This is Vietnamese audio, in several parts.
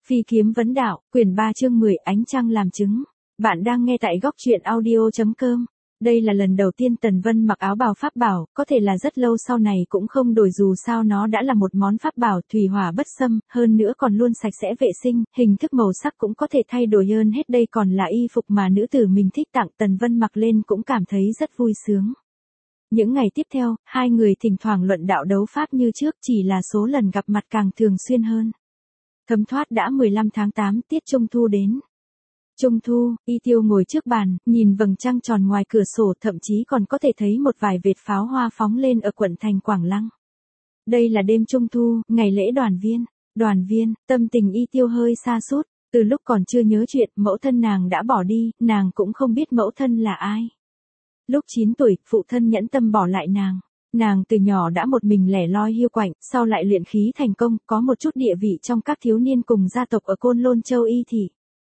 Phi kiếm vấn đạo, quyển 3 chương 10 ánh trăng làm chứng. Bạn đang nghe tại góc truyện audio.com. Đây là lần đầu tiên Tần Vân mặc áo bào pháp bảo, có thể là rất lâu sau này cũng không đổi dù sao nó đã là một món pháp bảo thủy hỏa bất xâm, hơn nữa còn luôn sạch sẽ vệ sinh, hình thức màu sắc cũng có thể thay đổi hơn hết đây còn là y phục mà nữ tử mình thích tặng Tần Vân mặc lên cũng cảm thấy rất vui sướng. Những ngày tiếp theo, hai người thỉnh thoảng luận đạo đấu pháp như trước chỉ là số lần gặp mặt càng thường xuyên hơn. Thấm thoát đã 15 tháng 8 tiết Trung Thu đến. Trung Thu, Y Tiêu ngồi trước bàn, nhìn vầng trăng tròn ngoài cửa sổ thậm chí còn có thể thấy một vài vệt pháo hoa phóng lên ở quận thành Quảng Lăng. Đây là đêm Trung Thu, ngày lễ đoàn viên. Đoàn viên, tâm tình Y Tiêu hơi sa sút, từ lúc còn chưa nhớ chuyện mẫu thân nàng đã bỏ đi, nàng cũng không biết mẫu thân là ai. Lúc 9 tuổi, phụ thân nhẫn tâm bỏ lại nàng. Nàng từ nhỏ đã một mình lẻ loi hiu quạnh, sau lại luyện khí thành công, có một chút địa vị trong các thiếu niên cùng gia tộc ở Côn Lôn Châu Y Thị.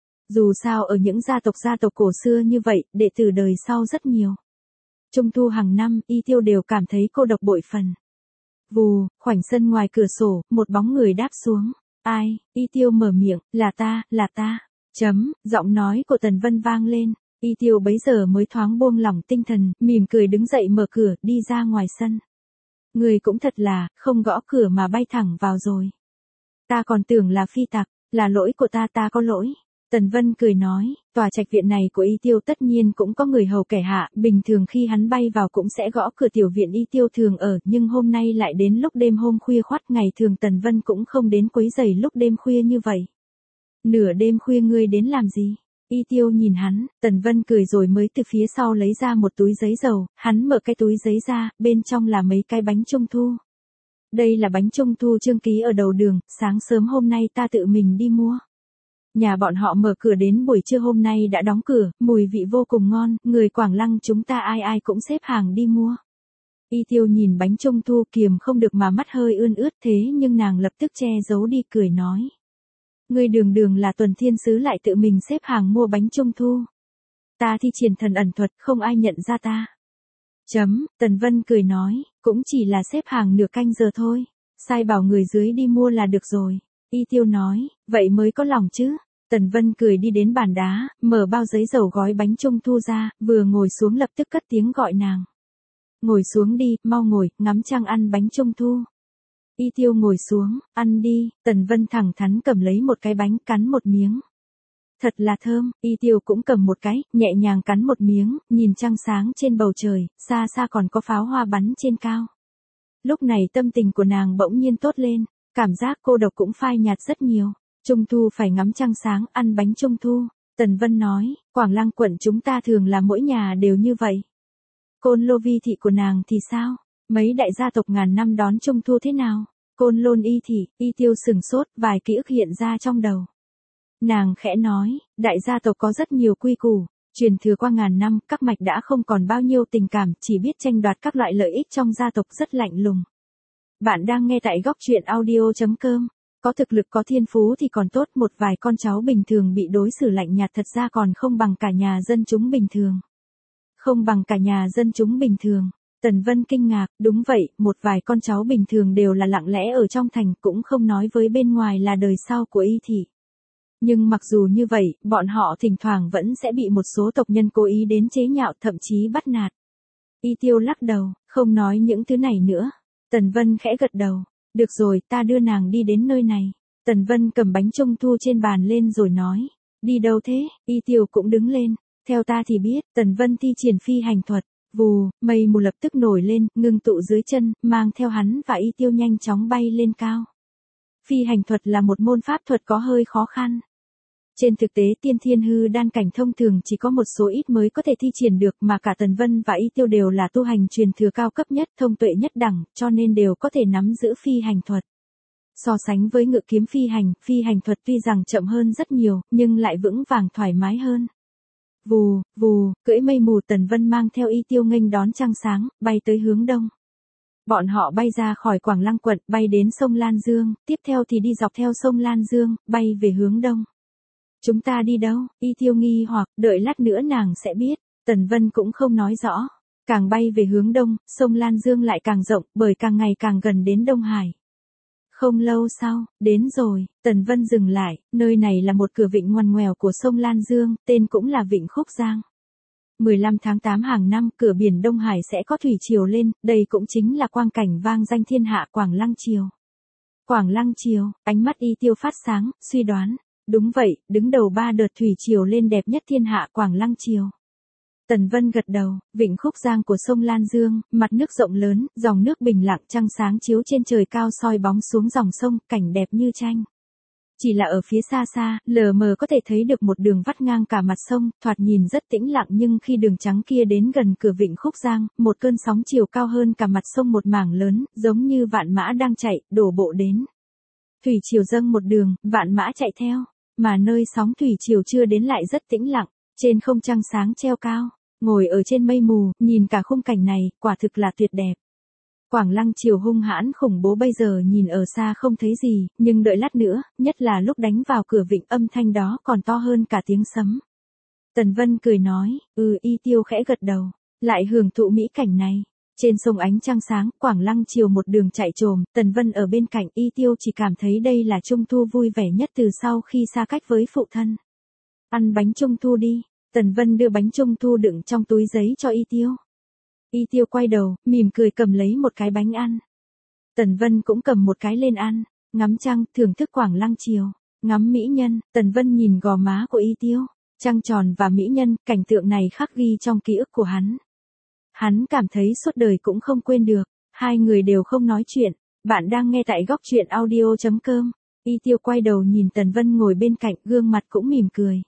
Dù sao ở những gia tộc cổ xưa như vậy, đệ tử đời sau rất nhiều. Trung Thu hàng năm, Y Tiêu đều cảm thấy cô độc bội phần. Vù, khoảnh sân ngoài cửa sổ, một bóng người đáp xuống. Ai? Y Tiêu mở miệng, là ta. Giọng nói của Tần Vân vang lên. Y Tiêu bấy giờ mới thoáng buông lỏng tinh thần, mỉm cười đứng dậy mở cửa, đi ra ngoài sân. Người cũng thật là, không gõ cửa mà bay thẳng vào rồi. Ta còn tưởng là phi tặc, là lỗi của ta có lỗi. Tần Vân cười nói, tòa trạch viện này của Y Tiêu tất nhiên cũng có người hầu kẻ hạ, bình thường khi hắn bay vào cũng sẽ gõ cửa tiểu viện Y Tiêu thường ở, nhưng hôm nay lại đến lúc đêm hôm khuya khoắt, ngày thường Tần Vân cũng không đến quấy rầy lúc đêm khuya như vậy. Nửa đêm khuya ngươi đến làm gì? Y Tiêu nhìn hắn, Tần Vân cười rồi mới từ phía sau lấy ra một túi giấy dầu, hắn mở cái túi giấy ra, bên trong là mấy cái bánh trung thu. Đây là bánh trung thu Trương ký ở đầu đường, sáng sớm hôm nay ta tự mình đi mua. Nhà bọn họ mở cửa đến buổi trưa hôm nay đã đóng cửa, mùi vị vô cùng ngon, người Quảng Lăng chúng ta ai cũng xếp hàng đi mua. Y Tiêu nhìn bánh trung thu kiềm không được mà mắt hơi ươn ướt thế nhưng nàng lập tức che giấu đi cười nói. Ngươi đường là Tuần Thiên Sứ lại tự mình xếp hàng mua bánh trung thu. Ta thi triển thần ẩn thuật không ai nhận ra ta. Tần Vân cười nói, cũng chỉ là xếp hàng nửa canh giờ thôi, sai bảo người dưới đi mua là được rồi. Y Tiêu nói, vậy mới có lòng chứ. Tần Vân cười đi đến bàn đá, mở bao giấy dầu gói bánh trung thu ra, vừa ngồi xuống lập tức cất tiếng gọi nàng. Ngồi xuống đi, mau ngồi, ngắm trăng ăn bánh trung thu. Y Tiêu ngồi xuống, ăn đi, Tần Vân thẳng thắn cầm lấy một cái bánh cắn một miếng. Thật là thơm, Y Tiêu cũng cầm một cái, nhẹ nhàng cắn một miếng, nhìn trăng sáng trên bầu trời, xa xa còn có pháo hoa bắn trên cao. Lúc này tâm tình của nàng bỗng nhiên tốt lên, cảm giác cô độc cũng phai nhạt rất nhiều. Trung thu phải ngắm trăng sáng, ăn bánh trung thu. Tần Vân nói, Quảng Lăng quận chúng ta thường là mỗi nhà đều như vậy. Côn Lô Vi thị của nàng thì sao? Mấy đại gia tộc ngàn năm đón Trung Thu thế nào? Côn Lôn Y thị, Y Tiêu sừng sốt, vài ký ức hiện ra trong đầu. Nàng khẽ nói, đại gia tộc có rất nhiều quy củ, truyền thừa qua ngàn năm, các mạch đã không còn bao nhiêu tình cảm, chỉ biết tranh đoạt các loại lợi ích trong gia tộc rất lạnh lùng. Bạn đang nghe tại góc truyện audio.com. Có thực lực có thiên phú thì còn tốt, một vài con cháu bình thường bị đối xử lạnh nhạt thật ra còn không bằng cả nhà dân chúng bình thường. Không bằng cả nhà dân chúng bình thường. Tần Vân kinh ngạc, đúng vậy, một vài con cháu bình thường đều là lặng lẽ ở trong thành, cũng không nói với bên ngoài là đời sau của Y thị. Nhưng mặc dù như vậy, bọn họ thỉnh thoảng vẫn sẽ bị một số tộc nhân cố ý đến chế nhạo thậm chí bắt nạt. Y Tiêu lắc đầu, không nói những thứ này nữa. Tần Vân khẽ gật đầu, được rồi, ta đưa nàng đi đến nơi này. Tần Vân cầm bánh trung thu trên bàn lên rồi nói, đi đâu thế? Y Tiêu cũng đứng lên, theo ta thì biết, Tần Vân thi triển phi hành thuật. Vù, mây mù lập tức nổi lên, ngưng tụ dưới chân, mang theo hắn và Y Tiêu nhanh chóng bay lên cao. Phi hành thuật là một môn pháp thuật có hơi khó khăn. Trên thực tế tiên thiên hư đan cảnh thông thường chỉ có một số ít mới có thể thi triển được mà cả Tần Vân và Y Tiêu đều là tu hành truyền thừa cao cấp nhất, thông tuệ nhất đẳng, cho nên đều có thể nắm giữ phi hành thuật. So sánh với ngự kiếm phi hành thuật tuy rằng chậm hơn rất nhiều, nhưng lại vững vàng thoải mái hơn. Vù, cưỡi mây mù Tần Vân mang theo Y Tiêu nghênh đón trăng sáng, bay tới hướng đông. Bọn họ bay ra khỏi Quảng Lăng quận, bay đến sông Lan Dương, tiếp theo thì đi dọc theo sông Lan Dương, bay về hướng đông. Chúng ta đi đâu? Y Tiêu nghi hoặc, đợi lát nữa nàng sẽ biết. Tần Vân cũng không nói rõ. Càng bay về hướng đông, sông Lan Dương lại càng rộng, bởi càng ngày càng gần đến Đông Hải. Không lâu sau, đến rồi, Tần Vân dừng lại, nơi này là một cửa vịnh ngoằn ngoèo của sông Lan Dương, tên cũng là Vịnh Khúc Giang. 15 tháng 8 hàng năm, cửa biển Đông Hải sẽ có thủy triều lên, đây cũng chính là quang cảnh vang danh thiên hạ Quảng Lăng Triều. Quảng Lăng Triều, ánh mắt Y Tiêu phát sáng, suy đoán. Đúng vậy, đứng đầu 3 đợt thủy triều lên đẹp nhất thiên hạ Quảng Lăng Triều. Tần Vân gật đầu, vịnh Khúc Giang của sông Lan Dương, mặt nước rộng lớn, dòng nước bình lặng, trăng sáng chiếu trên trời cao soi bóng xuống dòng sông, cảnh đẹp như tranh. Chỉ là ở phía xa xa, lờ mờ có thể thấy được một đường vắt ngang cả mặt sông, thoạt nhìn rất tĩnh lặng nhưng khi đường trắng kia đến gần cửa vịnh Khúc Giang, một cơn sóng chiều cao hơn cả mặt sông một mảng lớn, giống như vạn mã đang chạy, đổ bộ đến. Thủy triều dâng một đường, vạn mã chạy theo, mà nơi sóng thủy triều chưa đến lại rất tĩnh lặng, trên không trăng sáng treo cao, ngồi ở trên mây mù, nhìn cả khung cảnh này, quả thực là tuyệt đẹp. Quảng Lăng Triều hung hãn khủng bố bây giờ nhìn ở xa không thấy gì, nhưng đợi lát nữa, nhất là lúc đánh vào cửa vịnh âm thanh đó còn to hơn cả tiếng sấm. Tần Vân cười nói, Y Tiêu khẽ gật đầu, lại hưởng thụ mỹ cảnh này. Trên sông ánh trăng sáng, Quảng Lăng Triều một đường chạy trồm, Tần Vân ở bên cạnh Y Tiêu chỉ cảm thấy đây là trung thu vui vẻ nhất từ sau khi xa cách với phụ thân. Ăn bánh trung thu đi, Tần Vân đưa bánh trung thu đựng trong túi giấy cho Y Tiêu. Y Tiêu quay đầu, mỉm cười cầm lấy một cái bánh ăn. Tần Vân cũng cầm một cái lên ăn, ngắm trăng, thưởng thức Quảng Lăng Triều, ngắm mỹ nhân, Tần Vân nhìn gò má của Y Tiêu, trăng tròn và mỹ nhân, cảnh tượng này khắc ghi trong ký ức của hắn. Hắn cảm thấy suốt đời cũng không quên được, hai người đều không nói chuyện, bạn đang nghe tại góc truyện audio.com. Y Tiêu quay đầu nhìn Tần Vân ngồi bên cạnh, gương mặt cũng mỉm cười.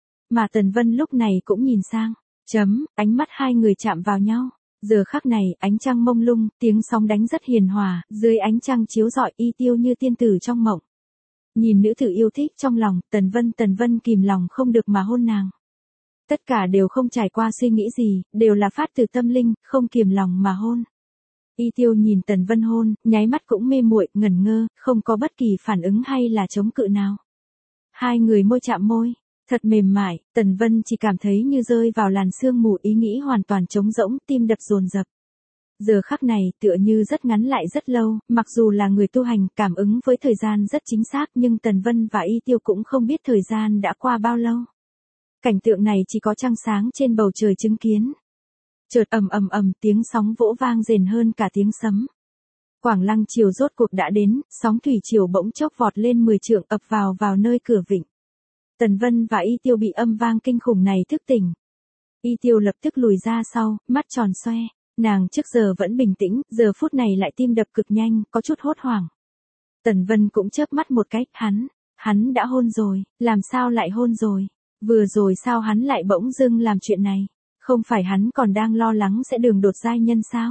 Mà Tần Vân lúc này cũng nhìn sang, ánh mắt hai người chạm vào nhau. Giờ khắc này, ánh trăng mông lung, tiếng sóng đánh rất hiền hòa, dưới ánh trăng chiếu rọi Y Tiêu như tiên tử trong mộng. Nhìn nữ tử yêu thích trong lòng, Tần Vân kìm lòng không được mà hôn nàng. Tất cả đều không trải qua suy nghĩ gì, đều là phát từ tâm linh, không kiềm lòng mà hôn. Y Tiêu nhìn Tần Vân hôn, nháy mắt cũng mê muội, ngẩn ngơ, không có bất kỳ phản ứng hay là chống cự nào. Hai người môi chạm môi, thật mềm mại, Tần Vân chỉ cảm thấy như rơi vào làn sương mù, ý nghĩ hoàn toàn trống rỗng, tim đập dồn dập. Giờ khắc này tựa như rất ngắn lại rất lâu, mặc dù là người tu hành, cảm ứng với thời gian rất chính xác nhưng Tần Vân và Y Tiêu cũng không biết thời gian đã qua bao lâu. Cảnh tượng này chỉ có trăng sáng trên bầu trời chứng kiến. Chợt ầm tiếng sóng vỗ vang rền hơn cả tiếng sấm. Quảng Lăng Triều rốt cuộc đã đến, sóng thủy triều bỗng chốc vọt lên 10 trượng ập vào nơi cửa vịnh. Tần Vân và Y Tiêu bị âm vang kinh khủng này thức tỉnh. Y Tiêu lập tức lùi ra sau, mắt tròn xoe. Nàng trước giờ vẫn bình tĩnh, giờ phút này lại tim đập cực nhanh, có chút hốt hoảng. Tần Vân cũng chớp mắt một cái, hắn đã hôn rồi, làm sao lại hôn rồi? Vừa rồi sao hắn lại bỗng dưng làm chuyện này? Không phải hắn còn đang lo lắng sẽ đường đột giai nhân sao?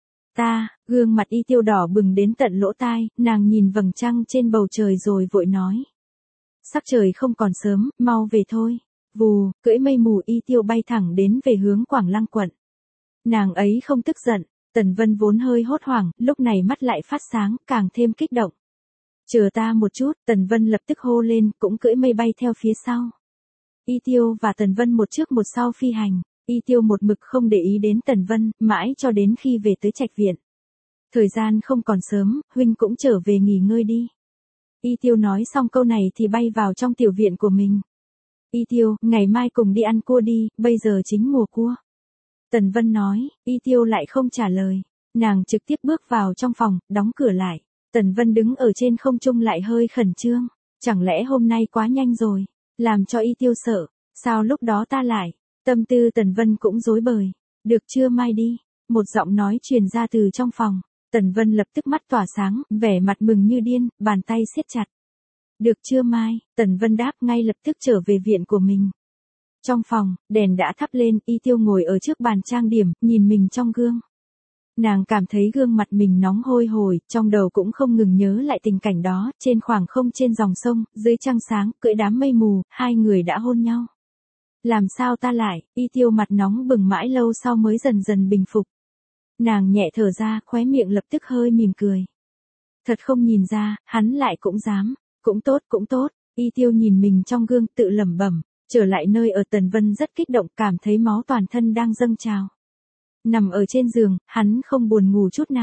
Gương mặt Y Tiêu đỏ bừng đến tận lỗ tai, nàng nhìn vầng trăng trên bầu trời rồi vội nói. Sắc trời không còn sớm, mau về thôi. Vù, cưỡi mây mù Y Tiêu bay thẳng đến về hướng Quảng Lăng quận. Nàng ấy không tức giận, Tần Vân vốn hơi hốt hoảng, lúc này mắt lại phát sáng, càng thêm kích động. Chờ ta một chút, Tần Vân lập tức hô lên, cũng cưỡi mây bay theo phía sau. Y Tiêu và Tần Vân một trước một sau phi hành, Y Tiêu một mực không để ý đến Tần Vân, mãi cho đến khi về tới trạch viện. Thời gian không còn sớm, huynh cũng trở về nghỉ ngơi đi. Y Tiêu nói xong câu này thì bay vào trong tiểu viện của mình. Y Tiêu, ngày mai cùng đi ăn cua đi, bây giờ chính mùa cua. Tần Vân nói, Y Tiêu lại không trả lời. Nàng trực tiếp bước vào trong phòng, đóng cửa lại. Tần Vân đứng ở trên không trung lại hơi khẩn trương. Chẳng lẽ hôm nay quá nhanh rồi, làm cho Y Tiêu sợ, sao lúc đó ta lại. Tâm tư Tần Vân cũng rối bời. Được chưa, mai đi. Một giọng nói truyền ra từ trong phòng. Tần Vân lập tức mắt tỏa sáng, vẻ mặt mừng như điên, bàn tay siết chặt. Được chưa mai, Tần Vân đáp ngay lập tức trở về viện của mình. Trong phòng, đèn đã thắp lên, Y Tiêu ngồi ở trước bàn trang điểm, nhìn mình trong gương. Nàng cảm thấy gương mặt mình nóng hôi hổi, trong đầu cũng không ngừng nhớ lại tình cảnh đó, trên khoảng không trên dòng sông, dưới trăng sáng, cưỡi đám mây mù, hai người đã hôn nhau. Làm sao ta lại, Y Tiêu mặt nóng bừng mãi lâu sau mới dần dần bình phục. Nàng nhẹ thở ra, khóe miệng lập tức hơi mỉm cười. Thật không nhìn ra, hắn lại cũng dám, cũng tốt, Y Tiêu nhìn mình trong gương tự lẩm bẩm, trở lại nơi ở Tần Vân rất kích động, cảm thấy máu toàn thân đang dâng trào. Nằm ở trên giường, hắn không buồn ngủ chút nào,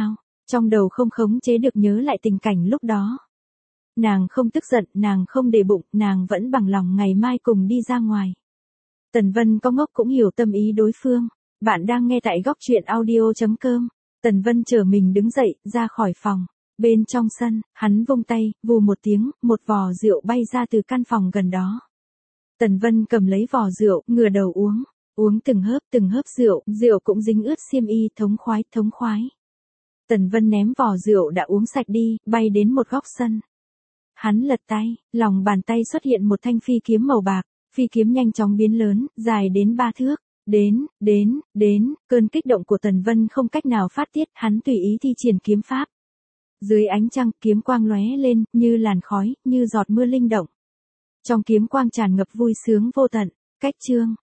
Trong đầu không khống chế được nhớ lại tình cảnh lúc đó. Nàng không tức giận, nàng không để bụng, nàng vẫn bằng lòng ngày mai cùng đi ra ngoài. Tần Vân có ngốc cũng hiểu tâm ý đối phương. Bạn đang nghe tại góc truyện audio.com. Tần Vân chờ mình đứng dậy, ra khỏi phòng. Bên trong sân, hắn vung tay, vù một tiếng, một vò rượu bay ra từ căn phòng gần đó. Tần Vân cầm lấy vò rượu, ngửa đầu uống. Uống từng hớp rượu, rượu cũng dính ướt xiêm y, thống khoái, thống khoái. Tần Vân ném vò rượu đã uống sạch đi, bay đến một góc sân. Hắn lật tay, lòng bàn tay xuất hiện một thanh phi kiếm màu bạc, phi kiếm nhanh chóng biến lớn, dài đến 3 thước. Đến, cơn kích động của Tần Vân không cách nào phát tiết, hắn tùy ý thi triển kiếm pháp. Dưới ánh trăng, kiếm quang lóe lên, như làn khói, như giọt mưa linh động. Trong kiếm quang tràn ngập vui sướng vô tận. Cách chương